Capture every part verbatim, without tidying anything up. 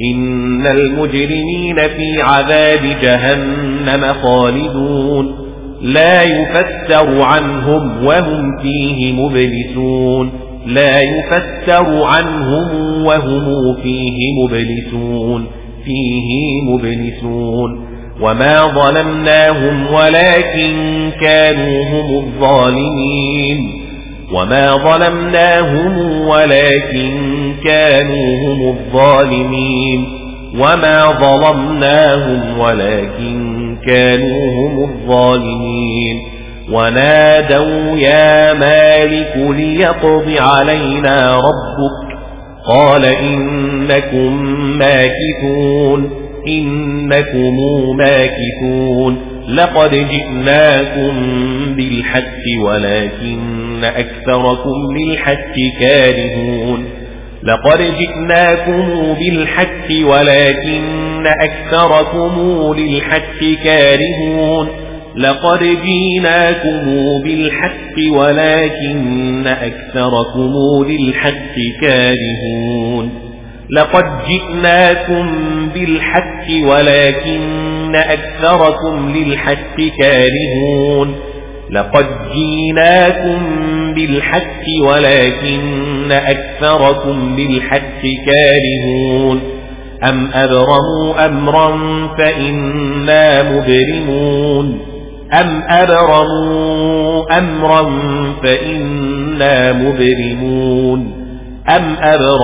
إن المجرمين في عذاب جهنم خالدون لا يفتر عنهم وهم فيه مبلسون لا يفتر عنهم وهم فيه مبلسون فيه مبلسون وما ظلمناهم ولكن كانوا هم الظالمين وما ظلمناهم ولكن كانوا هم الظالمين وما ظلمناهم ولكن كانوا هم الظالمين ونادوا يا مالك ليقض علينا ربك قال إنكم ماكثون إنكم ماكثون لقد جئناكم بالحق ولكن أكثركم للحق كارهون لقد جئناكم بالحق ولكن أكثركم للحق كارهون لقد جئناكم بالحق ولكن أكثركم للحق كارهون لقد جئناكم بالحق ولكن أكثركم للحق كارهون لقد جئناكم بالحق ولكن أكثركم للحق كارهون أم أبرموا أمرا فإنا مبرمون أم أبرموا أمرا فإنا مبرمون أم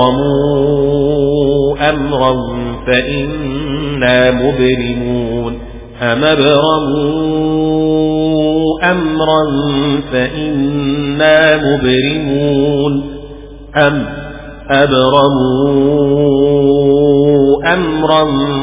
أبرموا أمرا فإنا مبرمون أم أبرموا أمرا فإنا مبرمون أم أبرموا أمرا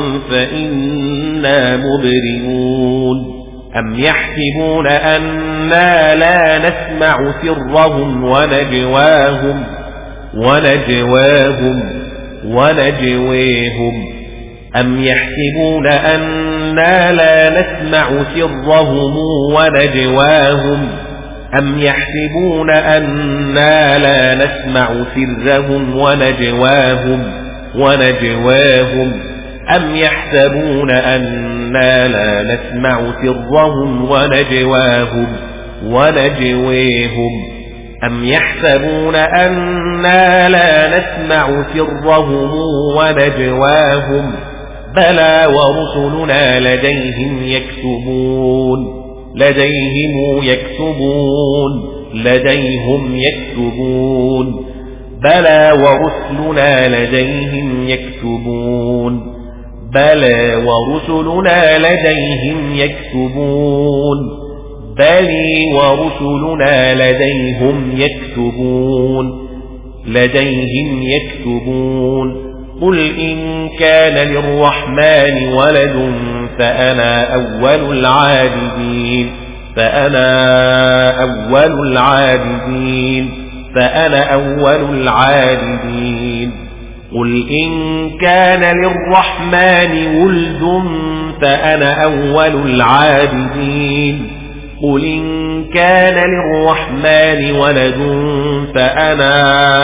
فإنا مبرمون أم يحسبون أنا لا نسمع سرهم ونجواهم ونجواهم ونجويهم أم يحسبون أنا لا نسمع سرهم ونجواهم أم يحسبون أنا لا نسمع سرهم ونجواهم ونجواهم أم يحسبون أنا لا نسمع سرهم ونجواهم ونجويهم أم يحسبون أنا لا نسمع سرهم ونجواهم بلى ورسلنا لديهم يكتبون لديهم يكتبون لديهم يكتبون بلى ورسلنا لديهم يكتبون بلى ورسلنا لديهم يكتبون بلي ورسلنا لديهم يكتبون لديهم يكتبون قل إن كان للرحمن ولد فأنا أول العابدين فأنا أول العابدين فأنا أول العابدين قل إن كان للرحمن ولد فأنا أول العابدين قل إن كان للرحمن ولد فأنا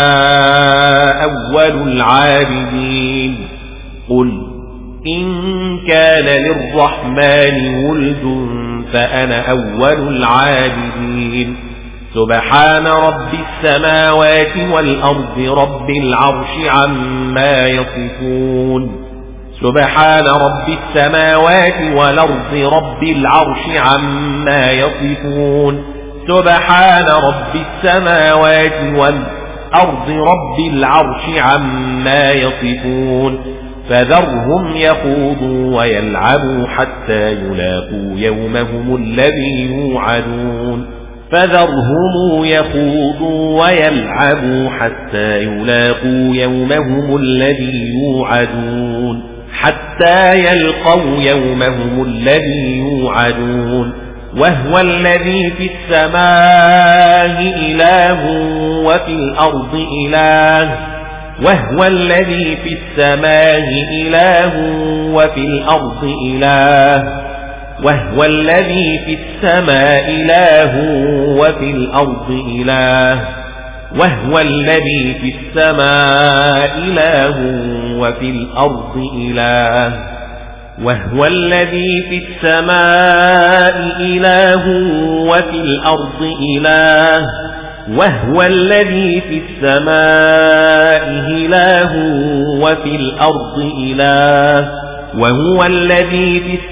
أول العابدين قل إن كان للرحمن ولد فأنا أول العابدين سبحان رب السماوات والأرض رب العرش عما يصفون سبحان رب السماوات والأرض رب العرش عما يصفون سبحان رب السماوات والأرض رب العرش عما يصفون فذرهم يخوضوا ويلعبوا حتى يلاقوا يومهم الذي يوعدون فذرهم يخوضوا ويلعبوا حتى يلاقوا يومهم الذي يوعدون حتى يلقوا يومهم الذي يوعدون وهو الذي في السماء إله وفي الأرض إله وهو الذي في السماء إله وفي الأرض إله وهو الذي في السماء إله وفي الأرض إله وهو الذي في السماء إله وفي الأرض إله وهو الذي في السماء إله وفي الأرض إله وهو الذي في السماء إله وفي الأرض إله وهو الذي في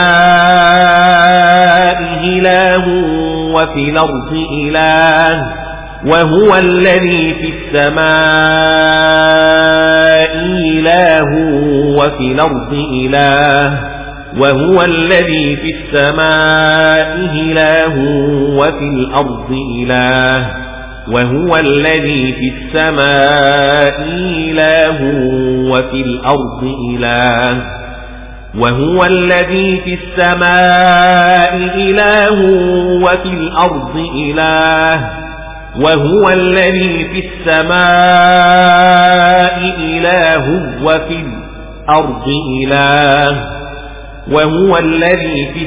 السماء إله وفي الأرض إله وهو الذي في السماء إله وفي الأرض إله وهو الذي في السماء إله وفي الأرض إله وهو الذي في السماء إله وفي الأرض إله وهو الذي في السماء إله وفي الأرض إله وهو الذي في السماء إله وفي الأرض إله وهو الذي في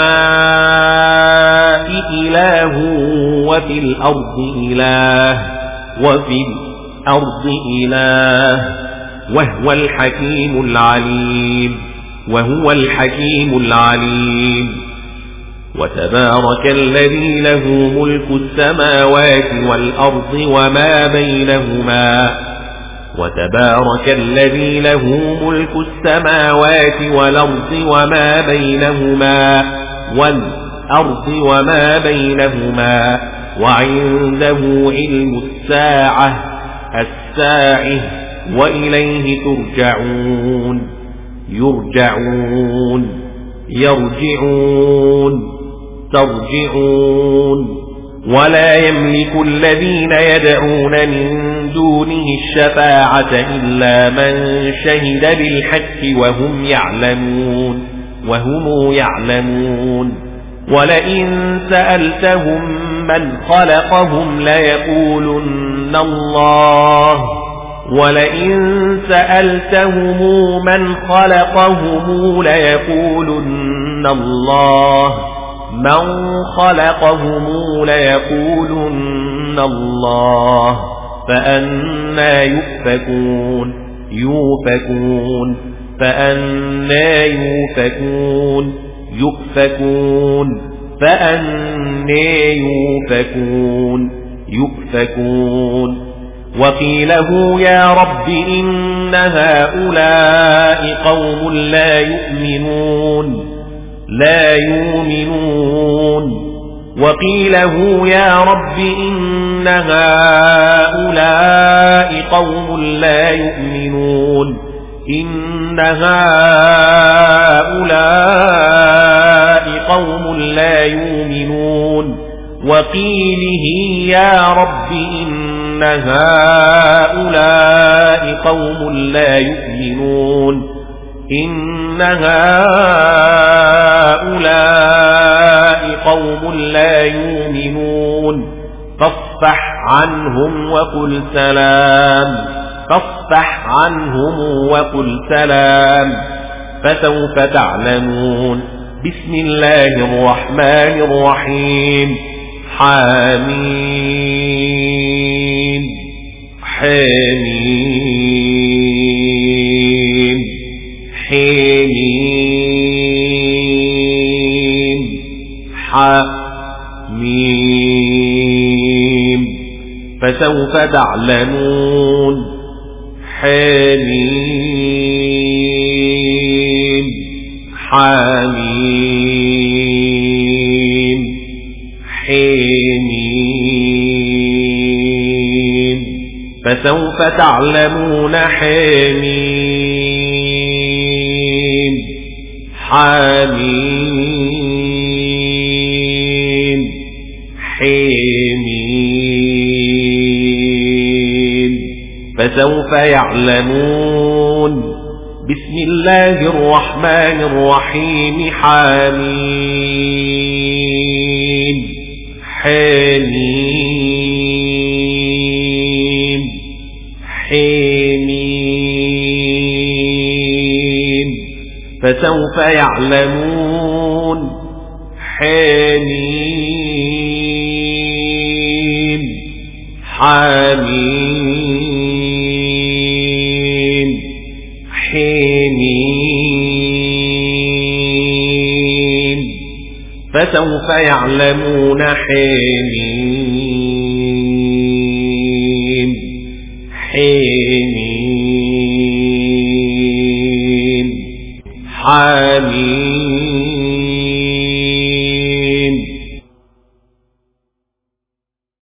السماء إله وفي الأرض إله وفي الأرض إله وهو الحكيم العليم وهو الحكيم العليم وتبارك الذي له ملك السماوات والأرض وما بينهما وتبارك الذي له ملك السماوات والأرض وما بينهما والأرض وما بينهما وعنده علم الساعة الساعة وإليه ترجعون يرجعون يرجعون ترجعون ولا يملك الذين يدعون من دونه الشفاعة إلا من شهد بالحق وهم يعلمون وهم يعلمون ولئن سألتهم من خلقهم ليقولن الله ولئن سألتهم من خلقهم ليقولن الله من خلقهم ليقولن الله فأنى يؤفكون يؤفكون فأنى يؤفكون يؤفكون فأنى يؤفكون يؤفكون وقيله يا رب إن هؤلاء قوم لا يؤمنون لا يؤمنون وقيله يا رب إن هؤلاء قوم لا يؤمنون إن هؤلاء قوم لا يؤمنون وقيله يا رب إن هؤلاء قوم لا يؤمنون إن هؤلاء قوم لا يؤمنون فاصفح عنهم وقل سلام فاصفح عنهم وقل سلام فسوف تعلمون بسم الله الرحمن الرحيم حميم حميم حميم حميم فسوف تعلمون حميم حميم حميم فسوف تعلمون حميم حميم حميم فسوف يعلمون بسم الله الرحمن الرحيم حميم حميم حميم فسوف يعلمون حميم حميم حميم فسوف يعلمون حميم حميم حميم